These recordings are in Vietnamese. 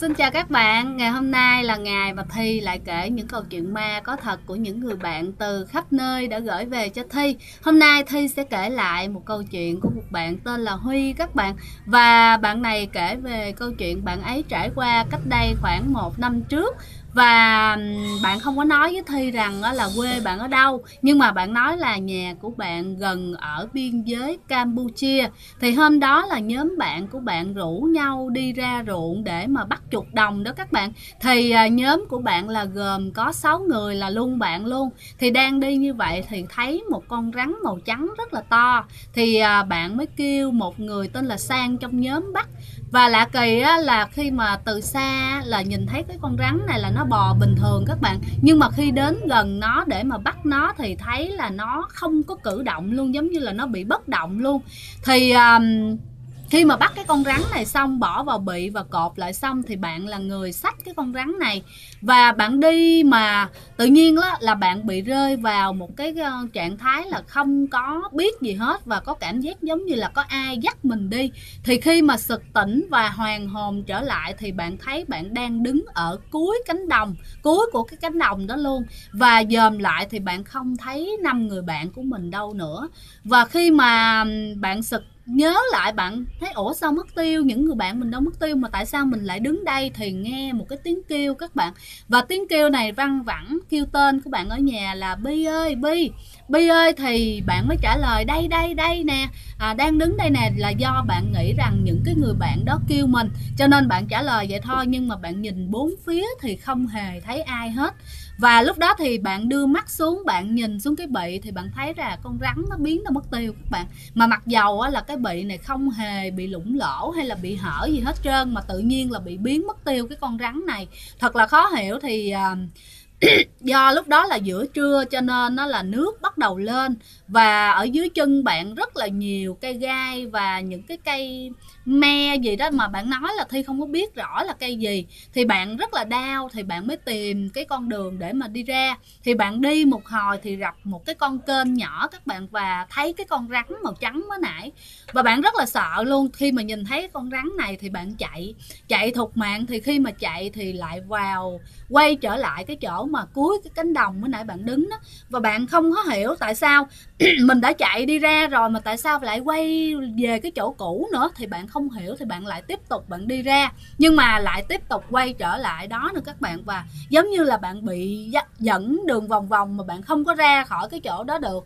Xin chào các bạn, ngày hôm nay là ngày mà Thi lại kể những câu chuyện ma có thật của những người bạn từ khắp nơi đã gửi về cho Thi. Hôm nay Thi sẽ kể lại một câu chuyện của một bạn tên là Huy các bạn. Và bạn này kể về câu chuyện bạn ấy trải qua cách đây khoảng 1 năm trước. Và bạn không có nói với Thi rằng là quê bạn ở đâu, nhưng mà bạn nói là nhà của bạn gần ở biên giới Campuchia. Thì hôm đó là nhóm bạn của bạn rủ nhau đi ra ruộng để mà bắt chuột đồng đó các bạn. Thì nhóm của bạn là gồm có 6 người là luôn bạn luôn. Thì đang đi như vậy thì thấy một con rắn màu trắng rất là to. Thì bạn mới kêu một người tên là Sang trong nhóm bắt. Và lạ kỳ á, là khi mà từ xa là nhìn thấy cái con rắn này là nó bò bình thường các bạn, nhưng mà khi đến gần nó để mà bắt nó thì thấy là nó không có cử động luôn, giống như là nó bị bất động luôn. Thì khi mà bắt cái con rắn này xong, bỏ vào bị và cột lại xong, thì bạn là người xách cái con rắn này. Và bạn đi mà tự nhiên là bạn bị rơi vào một cái trạng thái là không có biết gì hết, và có cảm giác giống như là có ai dắt mình đi. Thì khi mà sực tỉnh và hoàn hồn trở lại thì bạn thấy bạn đang đứng ở cuối cánh đồng, cuối của cái cánh đồng đó luôn. Và dòm lại thì bạn không thấy 5 người bạn của mình đâu nữa. Và khi mà bạn sực nhớ lại, bạn thấy ủa sao mất tiêu, những người bạn mình đâu mất tiêu mà tại sao mình lại đứng đây. Thì nghe một cái tiếng kêu các bạn, và tiếng kêu này văng vẳng kêu tên của bạn ở nhà là Bi ơi, Bi, Bi ơi. Thì bạn mới trả lời đây đây đây nè, đang đứng đây nè. Là do bạn nghĩ rằng những cái người bạn đó kêu mình, cho nên bạn trả lời vậy thôi, nhưng mà bạn nhìn bốn phía thì không hề thấy ai hết. Và lúc đó thì bạn đưa mắt xuống, bạn nhìn xuống cái bị thì bạn thấy là con rắn nó biến, nó mất tiêu các bạn. Mà mặc dầu là cái bị này không hề bị lủng lỗ hay là bị hở gì hết trơn, mà tự nhiên là bị biến mất tiêu cái con rắn này. Thật là khó hiểu. Thì do lúc đó là giữa trưa cho nên nó là nước bắt đầu lên, và ở dưới chân bạn rất là nhiều cây gai và những cái cây me gì đó mà bạn nói là Thi không có biết rõ là cây gì. Thì bạn rất là đau, thì bạn mới tìm cái con đường để mà đi ra. Thì bạn đi một hồi thì gặp một cái con kênh nhỏ các bạn, và thấy cái con rắn màu trắng mới nãy. Và bạn rất là sợ luôn. Khi mà nhìn thấy con rắn này thì bạn chạy thục mạng. Thì khi mà chạy thì lại quay trở lại cái chỗ mà cuối cái cánh đồng mới nãy bạn đứng đó. Và bạn không có hiểu tại sao mình đã chạy đi ra rồi mà tại sao lại quay về cái chỗ cũ nữa. Thì bạn không hiểu, thì bạn lại tiếp tục bạn đi ra, nhưng mà lại tiếp tục quay trở lại đó nữa các bạn. Và giống như là bạn bị dẫn đường vòng vòng mà bạn không có ra khỏi cái chỗ đó được.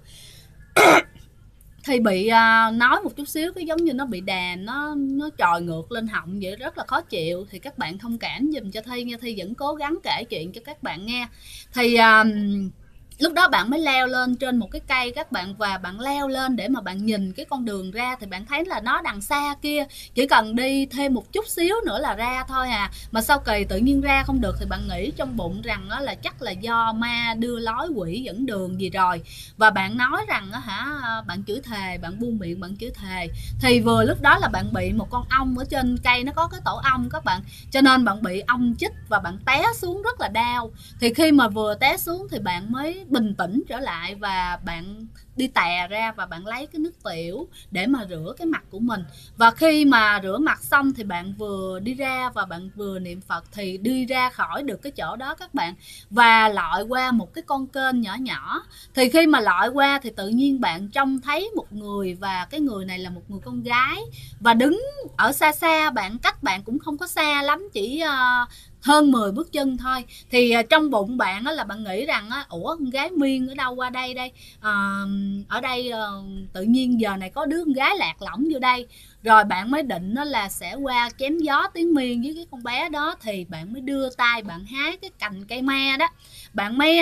Thì bị nói một chút xíu cái giống như nó bị đàm, nó trồi ngược lên họng vậy, rất là khó chịu. Thì các bạn thông cảm giùm cho Thi nha, Thi vẫn cố gắng kể chuyện cho các bạn nghe. Thì lúc đó bạn mới leo lên trên một cái cây các bạn, và bạn leo lên để mà bạn nhìn cái con đường ra. Thì bạn thấy là nó đằng xa kia, chỉ cần đi thêm một chút xíu nữa là ra thôi à. Mà sao kỳ tự nhiên ra không được. Thì bạn nghĩ trong bụng rằng là chắc là do ma đưa lối, quỷ dẫn đường gì rồi. Và bạn nói rằng bạn chửi thề, bạn buông miệng bạn chửi thề. Thì vừa lúc đó là bạn bị một con ong ở trên cây, nó có cái tổ ong các bạn, cho nên bạn bị ong chích và bạn té xuống rất là đau. Thì khi mà vừa té xuống thì bạn mới bình tĩnh trở lại, và bạn đi tè ra và bạn lấy cái nước tiểu để mà rửa cái mặt của mình. Và khi mà rửa mặt xong thì bạn vừa đi ra và bạn vừa niệm Phật, thì đi ra khỏi được cái chỗ đó các bạn, và lội qua một cái con kênh nhỏ nhỏ. Thì khi mà lội qua thì tự nhiên bạn trông thấy một người, và cái người này là một người con gái, và đứng ở xa xa, cách bạn cũng không có xa lắm, chỉ hơn 10 bước chân thôi. Thì trong bụng bạn là bạn nghĩ rằng ủa con gái Miên ở đâu qua đây ở đây tự nhiên giờ này có đứa con gái lạc lõng vô đây. Rồi bạn mới định là sẽ qua chém gió tiếng Miên với cái con bé đó. Thì bạn mới đưa tay bạn hái cái cành cây me đó, bạn mới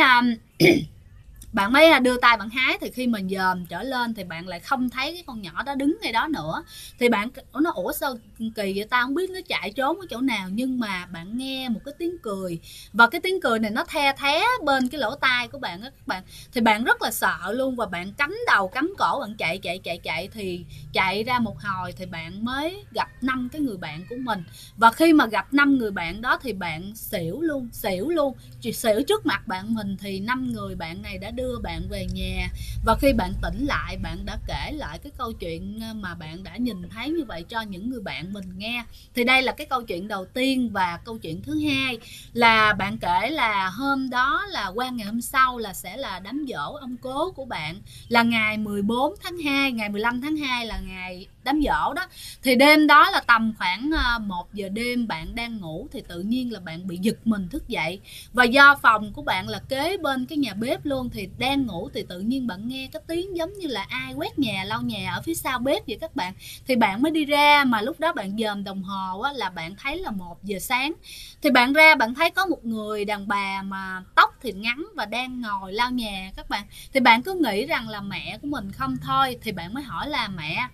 bạn mới đưa tay bạn hái. Thì khi mà dòm trở lên thì bạn lại không thấy cái con nhỏ đó đứng ngay đó nữa. Thì bạn nó ủa sao kỳ vậy, ta không biết nó chạy trốn ở chỗ nào. Nhưng mà bạn nghe một cái tiếng cười, và cái tiếng cười này nó the thé bên cái lỗ tai của bạn á các bạn. Thì bạn rất là sợ luôn, và bạn cắm đầu cắm cổ bạn chạy. Thì chạy ra một hồi thì bạn mới gặp 5 cái người bạn của mình. Và khi mà gặp 5 người bạn đó thì bạn xỉu luôn. Xỉu trước mặt bạn mình thì 5 người bạn này đã đưa đưa bạn về nhà. Và khi bạn tỉnh lại, bạn đã kể lại cái câu chuyện mà bạn đã nhìn thấy như vậy cho những người bạn mình nghe. Thì đây là cái câu chuyện đầu tiên. Và câu chuyện thứ hai là bạn kể là hôm đó là qua ngày hôm sau là sẽ là đám giỗ ông cố của bạn, là ngày 14 tháng 2, ngày 15 tháng 2 là ngày đám giỗ đó. Thì đêm đó là tầm khoảng 1 giờ đêm, bạn đang ngủ thì tự nhiên là bạn bị giật mình thức dậy. Và do phòng của bạn là kế bên cái nhà bếp luôn, thì đang ngủ thì tự nhiên bạn nghe cái tiếng giống như là ai quét nhà, lau nhà ở phía sau bếp vậy các bạn. Thì bạn mới đi ra, mà lúc đó bạn dòm đồng hồ á, là bạn thấy là 1 giờ sáng. Thì bạn ra bạn thấy có một người đàn bà mà tóc thì ngắn và đang ngồi lau nhà các bạn. Thì bạn cứ nghĩ rằng là mẹ của mình không thôi. Thì bạn mới hỏi là mẹ,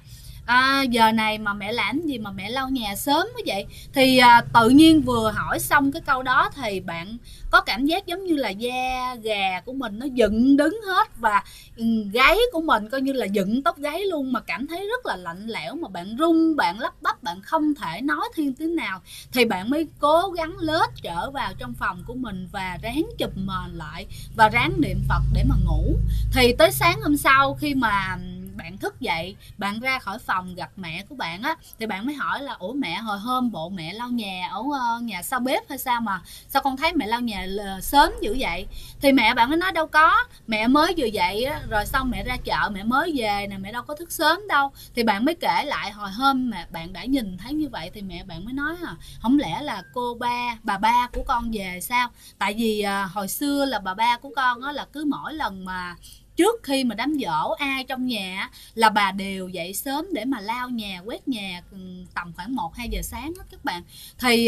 giờ này mà mẹ làm gì mà mẹ lau nhà sớm quá vậy? Thì tự nhiên vừa hỏi xong cái câu đó thì bạn có cảm giác giống như là da gà của mình nó dựng đứng hết, và gáy của mình coi như là dựng tóc gáy luôn, mà cảm thấy rất là lạnh lẽo, mà bạn run, bạn lắp bắp, bạn không thể nói thêm tiếng nào. Thì bạn mới cố gắng lết trở vào trong phòng của mình và ráng chụp mền lại và ráng niệm Phật để mà ngủ. Thì tới sáng hôm sau khi mà bạn thức dậy, bạn ra khỏi phòng gặp mẹ của bạn á, thì bạn mới hỏi là ủa mẹ, hồi hôm bộ mẹ lau nhà ở nhà sau bếp hay sao mà sao con thấy mẹ lau nhà sớm dữ vậy? Thì mẹ bạn mới nói đâu có, mẹ mới vừa dậy á, rồi xong mẹ ra chợ mẹ mới về nè, mẹ đâu có thức sớm đâu. Thì bạn mới kể lại hồi hôm mà bạn đã nhìn thấy như vậy. Thì mẹ bạn mới nói không lẽ là bà ba của con về sao? Tại vì hồi xưa là bà ba của con á, là cứ mỗi lần mà trước khi mà đám giỗ ai trong nhà là bà đều dậy sớm để mà lau nhà, quét nhà tầm khoảng 1-2 giờ sáng đó các bạn. Thì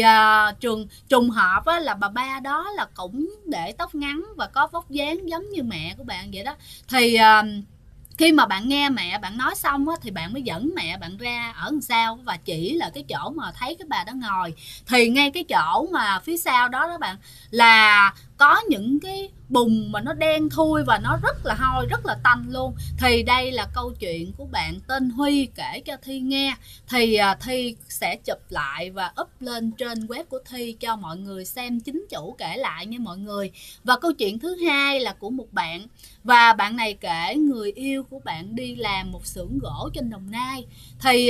trùng hợp là bà ba đó là cũng để tóc ngắn và có vóc dáng giống như mẹ của bạn vậy đó. Thì khi mà bạn nghe mẹ bạn nói xong á, thì bạn mới dẫn mẹ bạn ra ở đằng sau và chỉ là cái chỗ mà thấy cái bà đó ngồi. Thì ngay cái chỗ mà phía sau đó đó bạn, là có những cái bùn mà nó đen thui và nó rất là hôi, rất là tanh luôn. Thì đây là câu chuyện của bạn tên Huy kể cho Thi nghe. Thì Thi sẽ chụp lại và up lên trên web của Thi cho mọi người xem chính chủ kể lại nha mọi người. Và câu chuyện thứ hai là của một bạn, và bạn này kể người yêu của bạn đi làm một xưởng gỗ trên Đồng Nai. Thì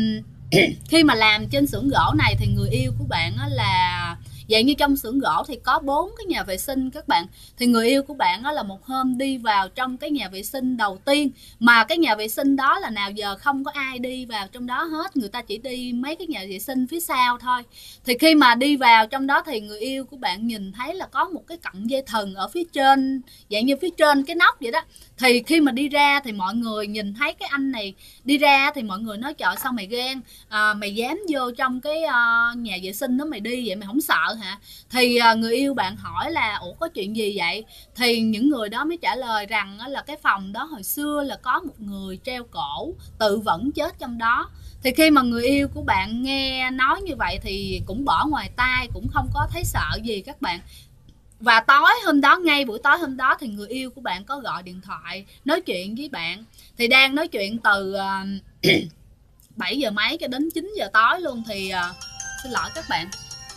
khi mà làm trên xưởng gỗ này thì người yêu của bạn là vậy, như trong xưởng gỗ thì có 4 cái nhà vệ sinh các bạn. Thì người yêu của bạn là một hôm đi vào trong cái nhà vệ sinh đầu tiên, mà cái nhà vệ sinh đó là nào giờ không có ai đi vào trong đó hết, người ta chỉ đi mấy cái nhà vệ sinh phía sau thôi. Thì khi mà đi vào trong đó thì người yêu của bạn nhìn thấy là có một cái cọng dây thừng ở phía trên, dạng như phía trên cái nóc vậy đó. Thì khi mà đi ra thì mọi người nhìn thấy cái anh này đi ra thì mọi người nói trời sao mày ghen, mày dám vô trong cái nhà vệ sinh đó mày đi vậy, mày không sợ hả? Thì người yêu bạn hỏi là ủa có chuyện gì vậy? Thì những người đó mới trả lời rằng là cái phòng đó hồi xưa là có một người treo cổ tự vẫn chết trong đó. Thì khi mà người yêu của bạn nghe nói như vậy thì cũng bỏ ngoài tai, cũng không có thấy sợ gì các bạn. Và tối hôm đó, ngay buổi tối hôm đó thì người yêu của bạn có gọi điện thoại nói chuyện với bạn. Thì đang nói chuyện từ 7 giờ mấy cho đến 9 giờ tối luôn. Thì xin lỗi các bạn.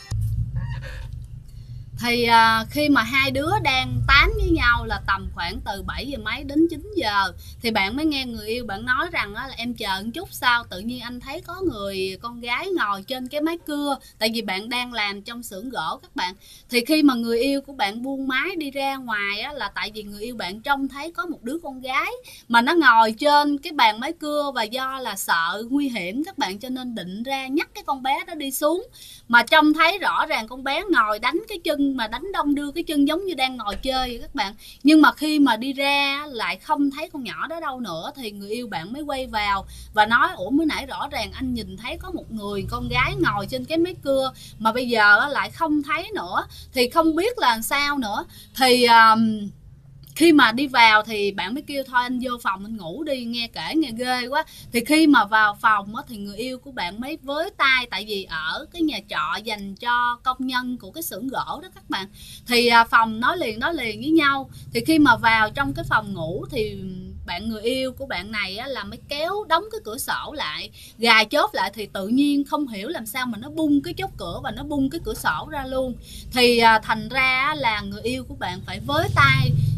Thì khi mà hai đứa đang tán với nhau là tầm khoảng từ 7 giờ mấy đến 9 giờ thì bạn mới nghe người yêu bạn nói rằng là em chờ một chút, sao tự nhiên anh thấy có người con gái ngồi trên cái máy cưa, tại vì bạn đang làm trong xưởng gỗ các bạn. Thì khi mà người yêu của bạn buông máy đi ra ngoài là tại vì người yêu bạn trông thấy có một đứa con gái mà nó ngồi trên cái bàn máy cưa, và do là sợ nguy hiểm các bạn cho nên định ra nhắc cái con bé đó đi xuống, mà trông thấy rõ ràng con bé ngồi đánh cái chân, mà đánh đong đưa cái chân giống như đang ngồi chơi vậy các bạn. Nhưng mà khi mà đi ra lại không thấy con nhỏ đó đâu nữa, thì người yêu bạn mới quay vào và nói ủa mới nãy rõ ràng anh nhìn thấy có một người con gái ngồi trên cái máy cưa mà bây giờ lại không thấy nữa, thì không biết là làm sao nữa. Thì khi mà đi vào thì bạn mới kêu thôi anh vô phòng anh ngủ đi, nghe kể nghe ghê quá. Thì khi mà vào phòng thì người yêu của bạn mới với tay, tại vì ở cái nhà trọ dành cho công nhân của cái xưởng gỗ đó các bạn. Thì phòng nói liền với nhau. Thì khi mà vào trong cái phòng ngủ thì bạn người yêu của bạn này là mới kéo đóng cái cửa sổ lại, gài chốt lại, thì tự nhiên không hiểu làm sao mà nó bung cái chốt cửa và nó bung cái cửa sổ ra luôn. Thì thành ra là người yêu của bạn phải với tay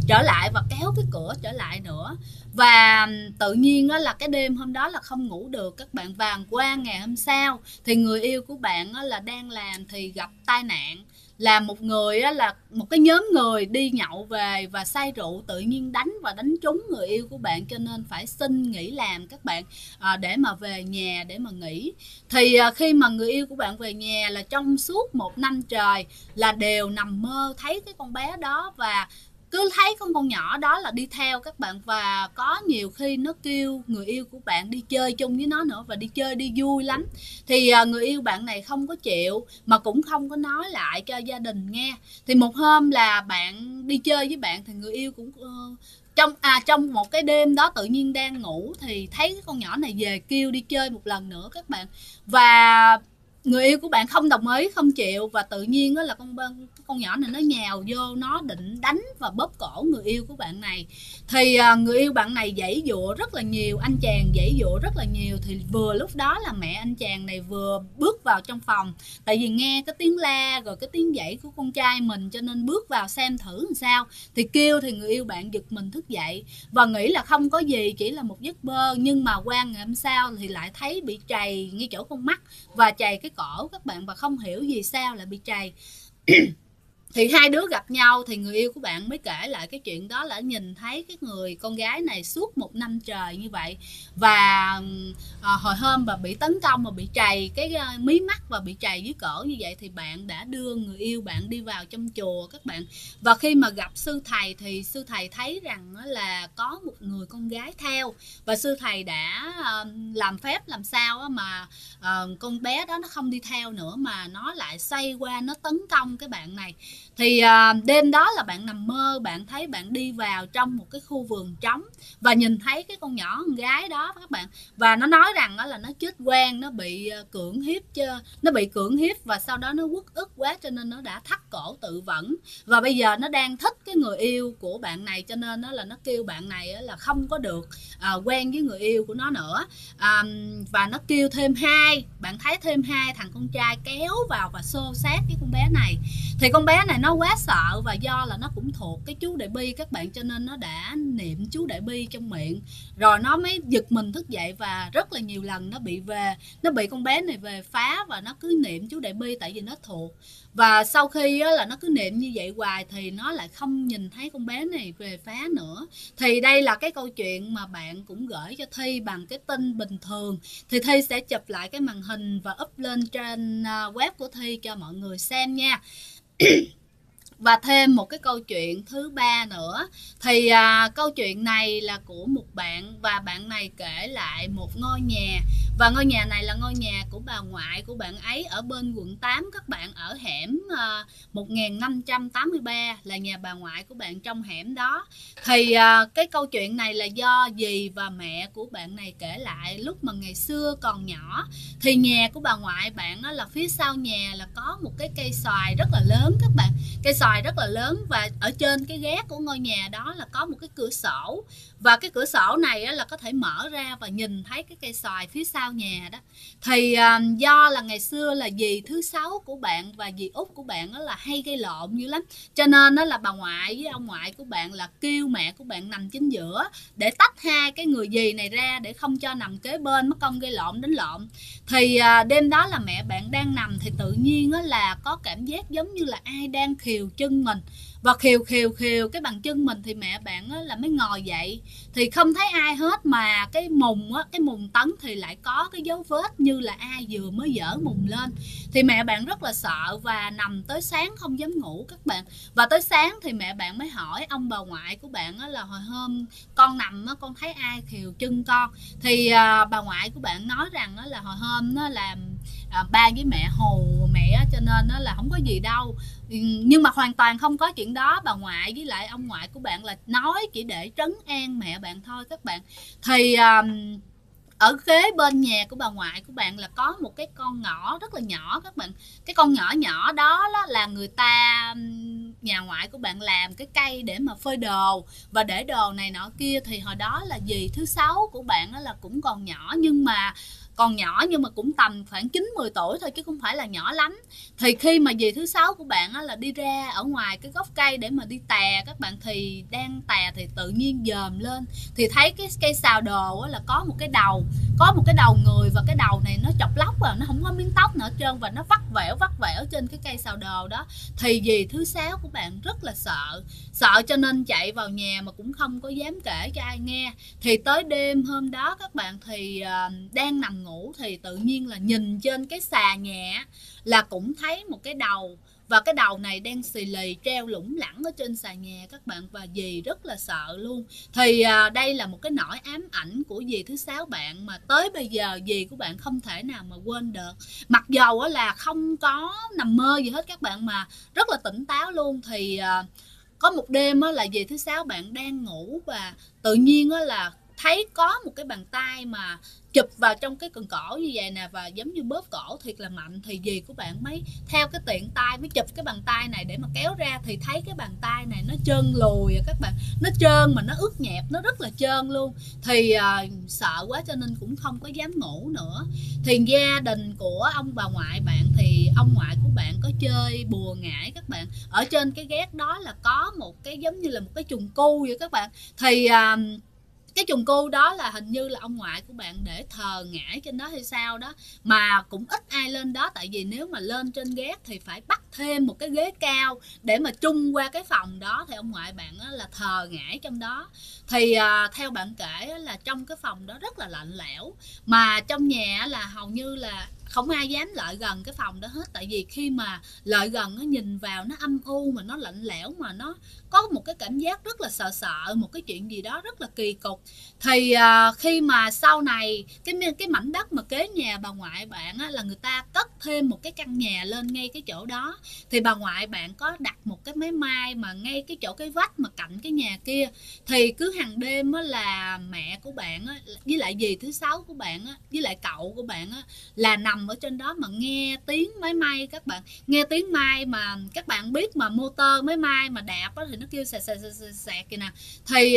trở lại và kéo cái cửa trở lại nữa. Và tự nhiên đó là cái đêm hôm đó là không ngủ được các bạn. Và qua ngày hôm sau thì người yêu của bạn là đang làm thì gặp tai nạn, là một người là một cái nhóm người đi nhậu về và say rượu tự nhiên đánh và đánh trúng người yêu của bạn, cho nên phải xin nghỉ làm các bạn, để mà về nhà để mà nghỉ. Thì khi mà người yêu của bạn về nhà là trong suốt 1 năm trời là đều nằm mơ thấy cái con bé đó, và cứ thấy con nhỏ đó là đi theo các bạn, và có nhiều khi nó kêu người yêu của bạn đi chơi chung với nó nữa, và đi chơi đi vui lắm. Thì người yêu bạn này không có chịu mà cũng không có nói lại cho gia đình nghe. Thì một hôm là bạn đi chơi với bạn thì người yêu cũng trong một cái đêm đó tự nhiên đang ngủ thì thấy cái con nhỏ này về kêu đi chơi một lần nữa các bạn, và người yêu của bạn không đồng ý, không chịu, và tự nhiên đó là con nhỏ này nó nhào vô, nó định đánh và bóp cổ người yêu của bạn này. Thì người yêu bạn này giãy giụa rất là nhiều, anh chàng giãy giụa rất là nhiều. Thì vừa lúc đó là mẹ anh chàng này vừa bước vào trong phòng, tại vì nghe cái tiếng la rồi cái tiếng giãy của con trai mình cho nên bước vào xem thử làm sao. Thì kêu thì người yêu bạn giật mình thức dậy và nghĩ là không có gì, chỉ là một giấc mơ. Nhưng mà qua ngày hôm sau thì lại thấy bị trầy ngay chỗ con mắt và trầy cái cổ các bạn, và không hiểu vì sao lại bị trầy. Thì hai đứa gặp nhau thì người yêu của bạn mới kể lại cái chuyện đó, là nhìn thấy cái người con gái này suốt 1 năm trời như vậy. Và hồi hôm và bị tấn công và bị trầy cái mí mắt và bị trầy dưới cổ như vậy, thì bạn đã đưa người yêu bạn đi vào trong chùa các bạn. Và khi mà gặp sư thầy thì sư thầy thấy rằng là có một người con gái theo, và sư thầy đã làm phép làm sao mà con bé đó nó không đi theo nữa, mà nó lại xoay qua nó tấn công cái bạn này. Thì đêm đó là bạn nằm mơ, bạn thấy bạn đi vào trong một cái khu vườn trống và nhìn thấy cái con nhỏ con gái đó các bạn. Và nó nói rằng là nó chết oan, nó bị cưỡng hiếp và sau đó nó uất ức quá cho nên nó đã thắt cổ tự vẫn. Và bây giờ nó đang thích cái người yêu của bạn này, cho nên là nó kêu bạn này là không có được quen với người yêu của nó nữa. Và nó kêu thêm bạn thấy thêm 2 thằng con trai kéo vào và xô xát với con bé này. Thì con bé này nó quá sợ, và do là nó cũng thuộc cái chú Đại Bi các bạn, cho nên nó đã niệm chú Đại Bi trong miệng, rồi nó mới giật mình thức dậy. Và rất là nhiều lần nó bị con bé này về phá, và nó cứ niệm chú Đại Bi tại vì nó thuộc. Và sau khi là nó cứ niệm như vậy hoài thì nó lại không nhìn thấy con bé này về phá nữa. Thì đây là cái câu chuyện mà bạn cũng gửi cho Thi bằng cái tin bình thường. Thì Thi sẽ chụp lại cái màn hình và up lên trên web của Thi cho mọi người xem nha. Và thêm một cái câu chuyện thứ 3 nữa. Thì câu chuyện này là của một bạn, và bạn này kể lại một ngôi nhà. Và ngôi nhà này là ngôi nhà của bà ngoại của bạn ấy ở bên quận 8 các bạn, ở hẻm 1583 là nhà bà ngoại của bạn trong hẻm đó. Thì cái câu chuyện này là do dì và mẹ của bạn này kể lại lúc mà ngày xưa còn nhỏ. Thì nhà của bà ngoại bạn là phía sau nhà là có một cái cây xoài rất là lớn các bạn. Cây xoài rất là lớn, và ở trên cái gác của ngôi nhà đó là có một cái cửa sổ, và cái cửa sổ này là có thể mở ra và nhìn thấy cái cây xoài phía sau nhà đó. Thì do là ngày xưa là dì thứ 6 của bạn và dì út của bạn là hay gây lộn dữ lắm, cho nên là bà ngoại với ông ngoại của bạn là kêu mẹ của bạn nằm chính giữa để tách hai cái người dì này ra, để không cho nằm kế bên mất công gây lộn đánh lộn. Thì đêm đó là mẹ bạn đang nằm thì tự nhiên là có cảm giác giống như là ai đang khều chân mình, và khều cái bàn chân mình. Thì mẹ bạn là mới ngồi dậy thì không thấy ai hết, mà cái mùng tấn thì lại có cái dấu vết như là ai vừa mới dỡ mùng lên. Thì mẹ bạn rất là sợ và nằm tới sáng không dám ngủ các bạn. Và tới sáng thì mẹ bạn mới hỏi ông bà ngoại của bạn là hồi hôm con nằm con thấy ai khều chân con. Thì bà ngoại của bạn nói rằng là hồi hôm nó làm ba với mẹ hù mẹ cho nên là không có gì đâu. Nhưng mà hoàn toàn không có chuyện đó. Bà ngoại với lại ông ngoại của bạn là nói chỉ để trấn an mẹ bạn thôi các bạn. Thì ở kế bên nhà của bà ngoại của bạn là có một cái con ngõ rất là nhỏ các bạn. Cái con nhỏ nhỏ đó là người ta, nhà ngoại của bạn làm cái cây để mà phơi đồ và để đồ này nọ kia. Thì hồi đó là dì thứ 6 của bạn là cũng còn nhỏ, nhưng mà còn nhỏ nhưng mà cũng tầm khoảng 9-10 tuổi thôi chứ không phải là nhỏ lắm. Thì khi mà dì thứ sáu của bạn là đi ra ở ngoài cái gốc cây để mà đi tè các bạn, thì đang tè thì tự nhiên dòm lên thì thấy cái cây sào đồ là có một cái đầu người, và cái đầu này nó chọc lóc và nó không có miếng tóc nữa hết trơn, và nó vắt vẻo trên cái cây sào đồ đó. Thì dì thứ sáu của bạn rất là sợ cho nên chạy vào nhà mà cũng không có dám kể cho ai nghe. Thì tới đêm hôm đó các bạn thì đang nằm ngủ thì tự nhiên là nhìn trên cái xà nhà là cũng thấy một cái đầu, và cái đầu này đang xì lì treo lủng lẳng ở trên xà nhà các bạn, và dì rất là sợ luôn. Thì đây là một cái nỗi ám ảnh của dì thứ sáu bạn mà tới bây giờ dì của bạn không thể nào mà quên được, mặc dầu là không có nằm mơ gì hết các bạn, mà rất là tỉnh táo luôn. Thì có một đêm là dì thứ sáu bạn đang ngủ và tự nhiên là thấy có một cái bàn tay mà chụp vào trong cái cần cổ như vậy nè, và giống như bóp cổ thiệt là mạnh. Thì dì của bạn mới theo cái tiện tay mới chụp cái bàn tay này để mà kéo ra, thì thấy cái bàn tay này nó trơn lùi các bạn, nó trơn mà nó ướt nhẹp, nó rất là trơn luôn. Thì sợ quá cho nên cũng không có dám ngủ nữa. Thì gia đình của ông bà ngoại bạn thì ông ngoại của bạn có chơi bùa ngải các bạn. Ở trên cái gác đó là có một cái giống như là một cái chùm cu vậy các bạn. Thì cái chùm cu đó là hình như là ông ngoại của bạn để thờ ngải trên đó hay sao đó, mà cũng ít ai lên đó, tại vì nếu mà lên trên gác thì phải bắt thêm một cái ghế cao để mà trung qua cái phòng đó. Thì ông ngoại bạn là thờ ngải trong đó. Thì theo bạn kể là trong cái phòng đó rất là lạnh lẽo, mà trong nhà là hầu như là không ai dám lại gần cái phòng đó hết, tại vì khi mà lại gần nó nhìn vào nó âm u mà nó lạnh lẽo, mà nó có một cái cảm giác rất là sợ một cái chuyện gì đó rất là kỳ cục. Thì khi mà sau này cái mảnh đất mà kế nhà bà ngoại bạn là người ta cất thêm một cái căn nhà lên ngay cái chỗ đó, thì bà ngoại bạn có đặt một cái máy may mà ngay cái chỗ cái vách mà cạnh cái nhà kia. Thì cứ hàng đêm là mẹ của bạn với lại dì thứ sáu của bạn với lại cậu của bạn là nằm ở trên đó mà nghe tiếng máy may các bạn, nghe tiếng may mà các bạn biết mà motor máy may mà đạp thì nó kêu sẹt kìa nè. Thì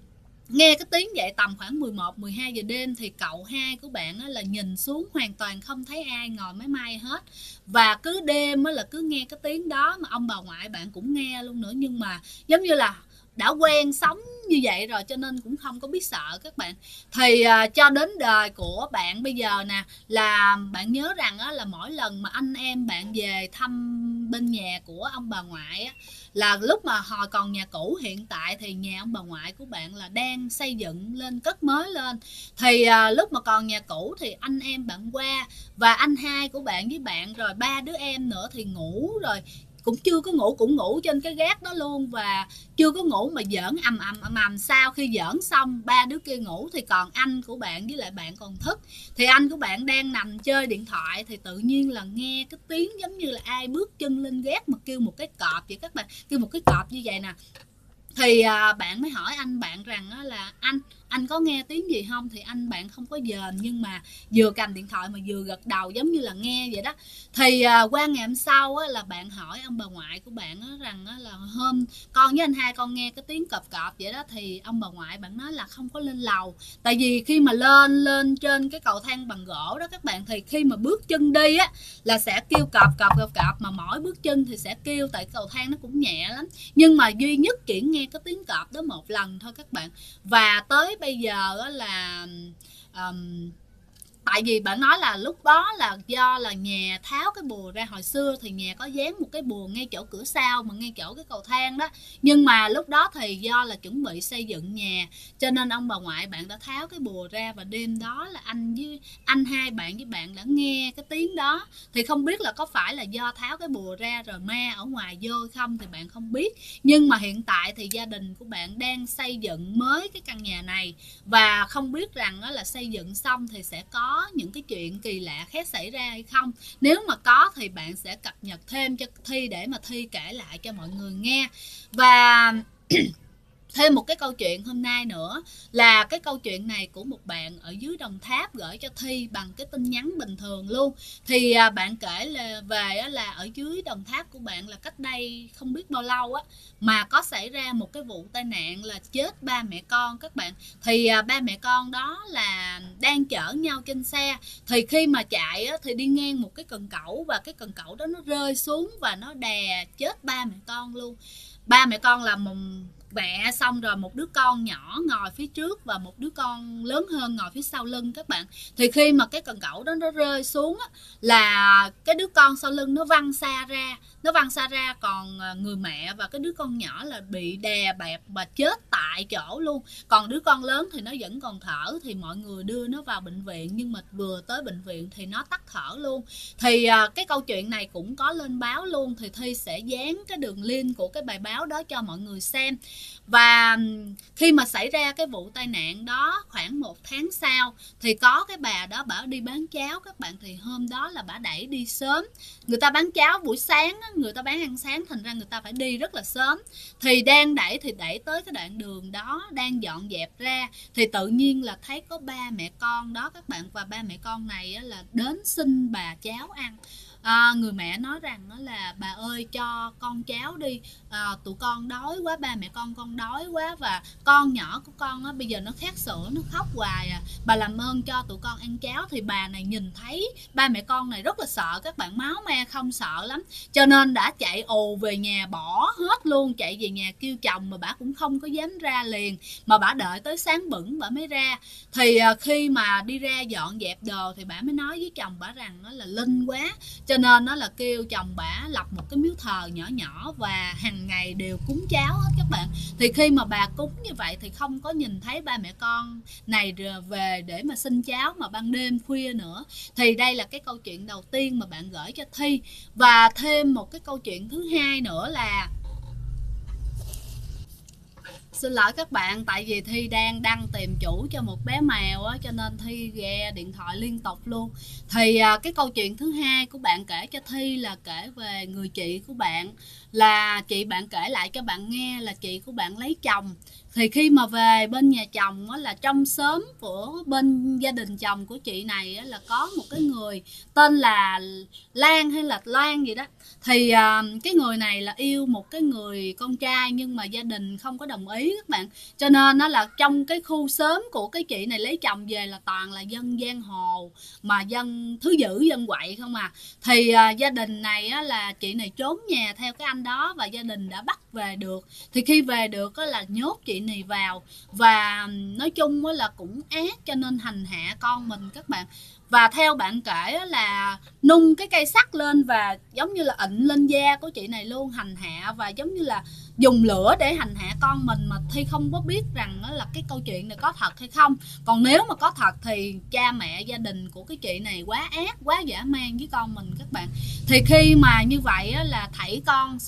nghe cái tiếng vậy tầm khoảng 11-12 giờ đêm thì cậu hai của bạn là nhìn xuống hoàn toàn không thấy ai ngồi máy may hết, và cứ đêm là cứ nghe cái tiếng đó, mà ông bà ngoại bạn cũng nghe luôn nữa, nhưng mà giống như là đã quen sống như vậy rồi cho nên cũng không có biết sợ các bạn. Thì cho đến đời của bạn bây giờ nè, là bạn nhớ rằng là mỗi lần mà anh em bạn về thăm bên nhà của ông bà ngoại là lúc mà hồi còn nhà cũ, hiện tại thì nhà ông bà ngoại của bạn là đang xây dựng lên, cất mới lên. Thì lúc mà còn nhà cũ thì anh em bạn qua, và anh hai của bạn với bạn rồi 3 đứa em nữa thì ngủ rồi cũng chưa có ngủ, cũng ngủ trên cái gác đó luôn, và chưa có ngủ mà giỡn ầm. Sau khi giỡn xong 3 đứa kia ngủ thì còn anh của bạn với lại bạn còn thức. Thì anh của bạn đang nằm chơi điện thoại thì tự nhiên là nghe cái tiếng giống như là ai bước chân lên gác mà kêu một cái cọp vậy các bạn, kêu một cái cọp như vậy nè. Thì bạn mới hỏi anh bạn rằng là anh có nghe tiếng gì không? Thì anh bạn không có dền, nhưng mà vừa cầm điện thoại mà vừa gật đầu giống như là nghe vậy đó. Thì qua ngày hôm sau là bạn hỏi ông bà ngoại của bạn rằng là hôm con với anh hai con nghe cái tiếng cọp vậy đó. Thì ông bà ngoại bạn nói là không có lên lầu, tại vì khi mà lên trên cái cầu thang bằng gỗ đó các bạn, thì khi mà bước chân đi là sẽ kêu cọp, mà mỗi bước chân thì sẽ kêu, tại cầu thang nó cũng nhẹ lắm, nhưng mà duy nhất chỉ nghe cái tiếng cọp đó một lần thôi các bạn. Và tới bây giờ là tại vì bạn nói là lúc đó là do là nhà tháo cái bùa ra, hồi xưa thì nhà có dán một cái bùa ngay chỗ cửa sau mà ngay chỗ cái cầu thang đó, nhưng mà lúc đó thì do là chuẩn bị xây dựng nhà cho nên ông bà ngoại bạn đã tháo cái bùa ra, và đêm đó là anh hai bạn với bạn đã nghe cái tiếng đó. Thì không biết là có phải là do tháo cái bùa ra rồi ma ở ngoài vô không thì bạn không biết, nhưng mà hiện tại thì gia đình của bạn đang xây dựng mới cái căn nhà này, và không biết rằng là xây dựng xong thì sẽ có những cái chuyện kỳ lạ khác xảy ra hay không. Nếu mà có thì bạn sẽ cập nhật thêm cho Thi để mà Thi kể lại cho mọi người nghe. Và Thêm một cái câu chuyện hôm nay nữa là cái câu chuyện này của một bạn ở dưới Đồng Tháp gửi cho Thi bằng cái tin nhắn bình thường luôn. Thì bạn kể là về là ở dưới Đồng Tháp của bạn là cách đây không biết bao lâu á, mà có xảy ra một cái vụ tai nạn là chết ba mẹ con các bạn. Thì ba mẹ con đó là đang chở nhau trên xe, thì khi mà chạy á, thì đi ngang một cái cần cẩu, và cái cần cẩu đó nó rơi xuống và nó đè chết ba mẹ con luôn. Ba mẹ con là mẹ, xong rồi một đứa con nhỏ ngồi phía trước và một đứa con lớn hơn ngồi phía sau lưng các bạn. Thì khi mà cái cần cẩu đó nó rơi xuống á, là cái đứa con sau lưng nó văng xa ra, còn người mẹ và cái đứa con nhỏ là bị đè bẹp và chết tại chỗ luôn. Còn đứa con lớn thì nó vẫn còn thở, thì mọi người đưa nó vào bệnh viện, nhưng mà vừa tới bệnh viện thì nó tắt thở luôn. Thì cái câu chuyện này cũng có lên báo luôn, thì Thi sẽ dán cái đường link của cái bài báo đó cho mọi người xem. Và khi mà xảy ra cái vụ tai nạn đó khoảng 1 tháng sau, thì có cái bà đó bả đi bán cháo các bạn. Thì hôm đó là bả đẩy đi sớm, người ta bán cháo buổi sáng, người ta bán ăn sáng, thành ra người ta phải đi rất là sớm. Thì đang đẩy tới cái đoạn đường đó, đang dọn dẹp ra, thì tự nhiên là thấy có ba mẹ con đó các bạn. Và ba mẹ con này là đến xin bà cháo ăn. Người mẹ nói rằng đó là bà ơi cho con cháo đi, tụi con đói quá, ba mẹ con đói quá, và con nhỏ của con á, bây giờ nó khát sữa, nó khóc hoài bà làm ơn cho tụi con ăn cháo. Thì bà này nhìn thấy ba mẹ con này rất là sợ các bạn, máu me không sợ lắm, cho nên đã chạy ù về nhà, bỏ hết luôn, chạy về nhà kêu chồng, mà bà cũng không có dám ra liền, mà bà đợi tới sáng bửng bà mới ra. Thì khi mà đi ra dọn dẹp đồ thì bà mới nói với chồng bà rằng nó là linh quá, cho nên nó là kêu chồng bả lập một cái miếu thờ nhỏ nhỏ và hàng ngày đều cúng cháo hết các bạn. Thì khi mà bà cúng như vậy thì không có nhìn thấy ba mẹ con này về để mà xin cháo mà ban đêm khuya nữa. Thì đây là cái câu chuyện đầu tiên mà bạn gửi cho Thi. Và thêm một cái câu chuyện thứ hai nữa là, xin lỗi các bạn, tại vì Thi đang đăng tìm chủ cho một bé mèo á, cho nên Thi nghe điện thoại liên tục luôn. Thì cái câu chuyện thứ hai của bạn kể cho Thi là kể về người chị của bạn, là chị bạn kể lại cho bạn nghe là chị của bạn lấy chồng. Thì khi mà về bên nhà chồng á, là trong xóm của bên gia đình chồng của chị này á, là có một cái người tên là Lan hay là Loan gì đó. Thì cái người này là yêu một cái người con trai, nhưng mà gia đình không có đồng ý các bạn, cho nên nó là trong cái khu xóm của cái chị này lấy chồng về là toàn là dân giang hồ, mà dân thứ dữ dân quậy không à. Thì gia đình này á, là chị này trốn nhà theo cái anh đó, và gia đình đã bắt về được. Thì khi về được á, là nhốt chị này vào, và nói chung á, là cũng ác, cho nên hành hạ con mình các bạn. Và theo bạn kể là nung cái cây sắt lên và giống như là ịnh lên da của chị này luôn, hành hạ, và giống như là dùng lửa để hành hạ con mình. Mà Thi không có biết rằng là cái câu chuyện này có thật hay không. Còn nếu mà có thật thì cha mẹ gia đình của cái chị này quá ác, quá dã man với con mình các bạn. Thì khi mà như vậy là thảy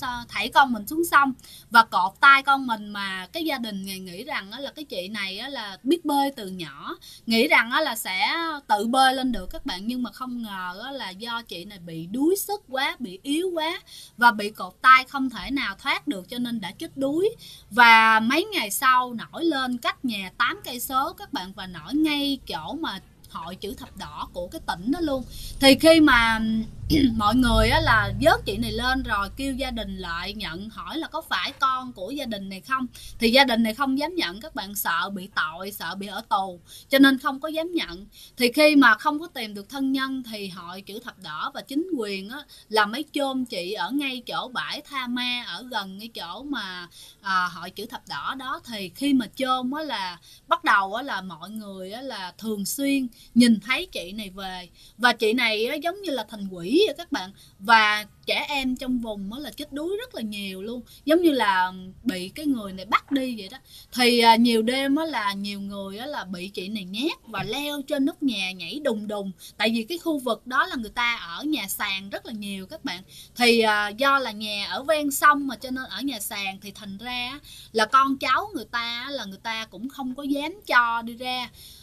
con mình xuống sông và cột tay con mình, mà cái gia đình nghĩ rằng là cái chị này là biết bơi từ nhỏ, nghĩ rằng là sẽ tự bơi lên được các bạn. Nhưng mà không ngờ là do chị này bị đuối sức quá, bị yếu quá, và bị cột tay không thể nào thoát được, cho nên đã chết đuối. Và mấy ngày sau nổi lên cách nhà 8 cây số các bạn, và nổi ngay chỗ mà hội chữ thập đỏ của cái tỉnh đó luôn. Thì khi mà mọi người là vớt chị này lên rồi kêu gia đình lại nhận, hỏi là có phải con của gia đình này không, thì gia đình này không dám nhận các bạn, sợ bị tội, sợ bị ở tù, cho nên không có dám nhận. Thì khi mà không có tìm được thân nhân thì hội chữ thập đỏ và chính quyền là mới chôn chị ở ngay chỗ bãi tha ma, ở gần cái chỗ mà hội chữ thập đỏ đó. Thì khi mà chôn là bắt đầu là mọi người là thường xuyên nhìn thấy chị này về, và chị này giống như là thành quỷ vậy các bạn. Và trẻ em trong vùng là chết đuối rất là nhiều luôn, giống như là bị cái người này bắt đi vậy đó. Thì nhiều đêm là nhiều người là bị chị này nhát và leo trên nóc nhà nhảy đùng đùng, tại vì cái khu vực đó là người ta ở nhà sàn rất là nhiều các bạn. Thì do là nhà ở ven sông mà, cho nên ở nhà sàn thì thành ra là con cháu người ta cũng không có dám cho đi ra.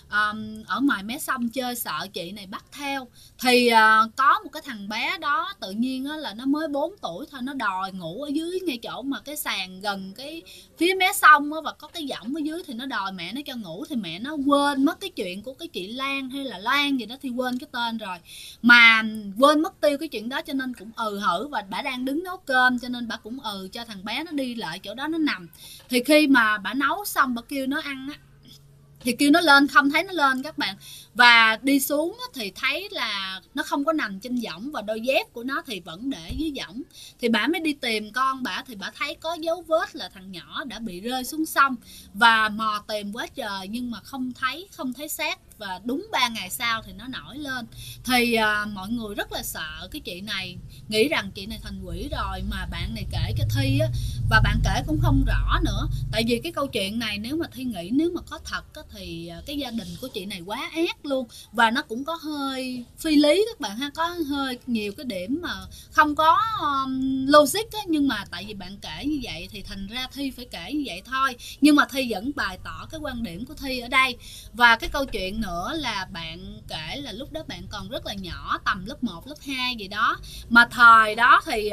ở ngoài mé sông chơi, sợ chị này bắt theo. Thì có một cái thằng bé đó tự nhiên là nó mới 4 tuổi thôi, nó đòi ngủ ở dưới ngay chỗ mà cái sàn gần cái phía mé sông và có cái võng ở dưới, thì nó đòi mẹ nó cho ngủ. Thì mẹ nó quên mất cái chuyện của cái chị Lan hay là Lan gì đó, thì quên cái tên rồi, mà quên mất tiêu cái chuyện đó, cho nên cũng hử. Và bà đang đứng nấu cơm cho nên bà cũng cho thằng bé nó đi lại chỗ đó nó nằm. Thì khi mà bà nấu xong bà kêu nó ăn á, thì kêu nó lên, không thấy nó lên các bạn. Và đi xuống thì thấy là nó không có nằm trên võng, và đôi dép của nó thì vẫn để dưới võng. Thì bà mới đi tìm con bà, thì bà thấy có dấu vết là thằng nhỏ đã bị rơi xuống sông, và mò tìm quá trời nhưng mà không thấy xác. Và đúng 3 ngày sau thì nó nổi lên. Thì mọi người rất là sợ cái chị này, nghĩ rằng chị này thành quỷ rồi. Mà bạn này kể cho Thi á, và bạn kể cũng không rõ nữa. Tại vì cái câu chuyện này nếu mà Thi nghĩ nếu mà có thật á, thì cái gia đình của chị này quá ác luôn. Và nó cũng có hơi phi lý các bạn ha, có hơi nhiều cái điểm mà không có logic á. Nhưng mà tại vì bạn kể như vậy thì thành ra Thi phải kể như vậy thôi. Nhưng mà Thi vẫn bày tỏ cái quan điểm của Thi ở đây. Và cái câu chuyện nữa là bạn kể là lúc đó bạn còn rất là nhỏ, tầm lớp 1, lớp 2 gì đó. Mà thời đó thì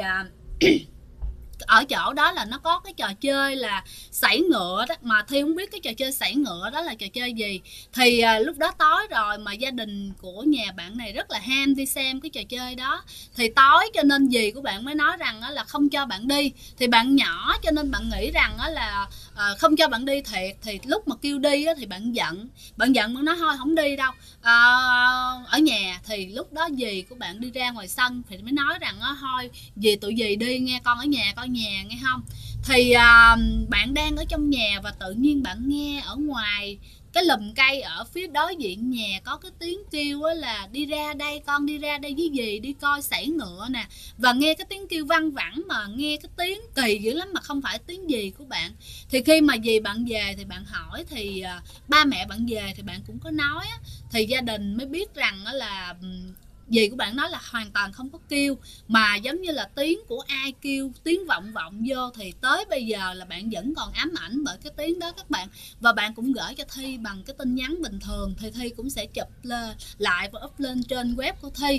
ở chỗ đó là nó có cái trò chơi là sảy ngựa đó, mà Thi không biết cái trò chơi sảy ngựa đó là trò chơi gì. Thì lúc đó tối rồi mà gia đình của nhà bạn này rất là ham đi xem cái trò chơi đó. Thì tối cho nên dì của bạn mới nói rằng là không cho bạn đi. Thì bạn nhỏ cho nên bạn nghĩ rằng là không cho bạn đi thiệt. Thì lúc mà kêu đi thì bạn giận, bạn nói thôi không đi đâu, ở nhà. Thì lúc đó dì của bạn đi ra ngoài sân thì mới nói rằng thôi tụi dì đi nghe, con ở nhà coi nhà nghe không. Thì bạn đang ở trong nhà và tự nhiên bạn nghe ở ngoài cái lùm cây ở phía đối diện nhà có cái tiếng kêu là đi ra đây con, đi ra đây với dì đi coi sảy ngựa nè. Và nghe cái tiếng kêu văng vẳng mà nghe cái tiếng kỳ dữ lắm, mà không phải tiếng dì của bạn. Thì khi mà dì bạn về thì bạn hỏi, thì ba mẹ bạn về thì bạn cũng có nói á, thì gia đình mới biết rằng là dì của bạn nói là hoàn toàn không có kêu, mà giống như là tiếng của ai kêu, tiếng vọng vô. Thì tới bây giờ là bạn vẫn còn ám ảnh bởi cái tiếng đó các bạn. Và bạn cũng gửi cho Thi bằng cái tin nhắn bình thường, thì Thi cũng sẽ chụp lên lại và up lên trên web của Thi.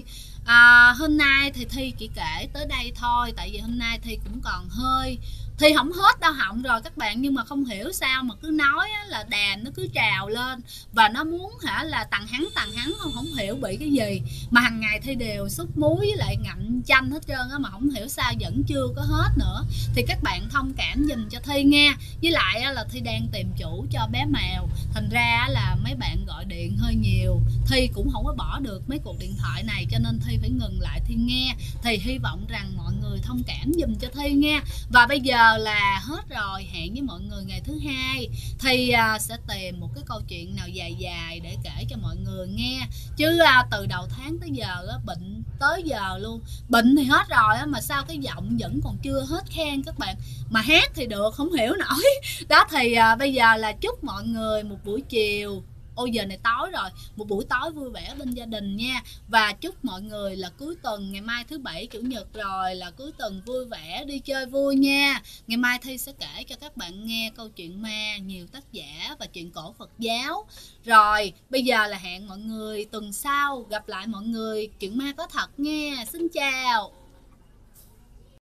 Hôm nay thì Thi chỉ kể tới đây thôi, tại vì hôm nay Thi cũng còn hơi Thi không hết đau họng rồi các bạn. Nhưng mà không hiểu sao mà cứ nói là đàm nó cứ trào lên, và nó muốn là tằng hắn không hiểu bị cái gì. Mà hàng ngày Thi đều xúc muối với lại ngậm chanh hết trơn á, mà không hiểu sao vẫn chưa có hết nữa. Thì các bạn thông cảm giùm cho Thi nha. Với lại là Thi đang tìm chủ cho bé mèo, thành ra là mấy bạn gọi điện hơi nhiều, Thi cũng không có bỏ được mấy cuộc điện thoại này, cho nên Thi phải ngừng lại Thi nghe. Thì hy vọng rằng mọi người thông cảm giùm cho Thi nha. Và bây giờ là hết rồi, hẹn với mọi người ngày thứ hai. Thi sẽ tìm một cái câu chuyện nào dài dài để kể cho mọi người nghe. Chứ từ đầu tháng tới giờ bệnh tới giờ luôn. Bệnh thì hết rồi mà sao cái giọng vẫn còn chưa hết khen các bạn. Mà hát thì được, không hiểu nổi. Đó thì bây giờ là chúc mọi người một buổi chiều, ôi giờ này tối rồi, một buổi tối vui vẻ bên gia đình nha. Và chúc mọi người là cuối tuần, ngày mai thứ Bảy Chủ nhật rồi, là cuối tuần vui vẻ, đi chơi vui nha. Ngày mai Thi sẽ kể cho các bạn nghe câu chuyện ma, nhiều tác giả và chuyện cổ Phật giáo. Rồi bây giờ là hẹn mọi người tuần sau gặp lại mọi người, chuyện ma có thật nha. Xin chào.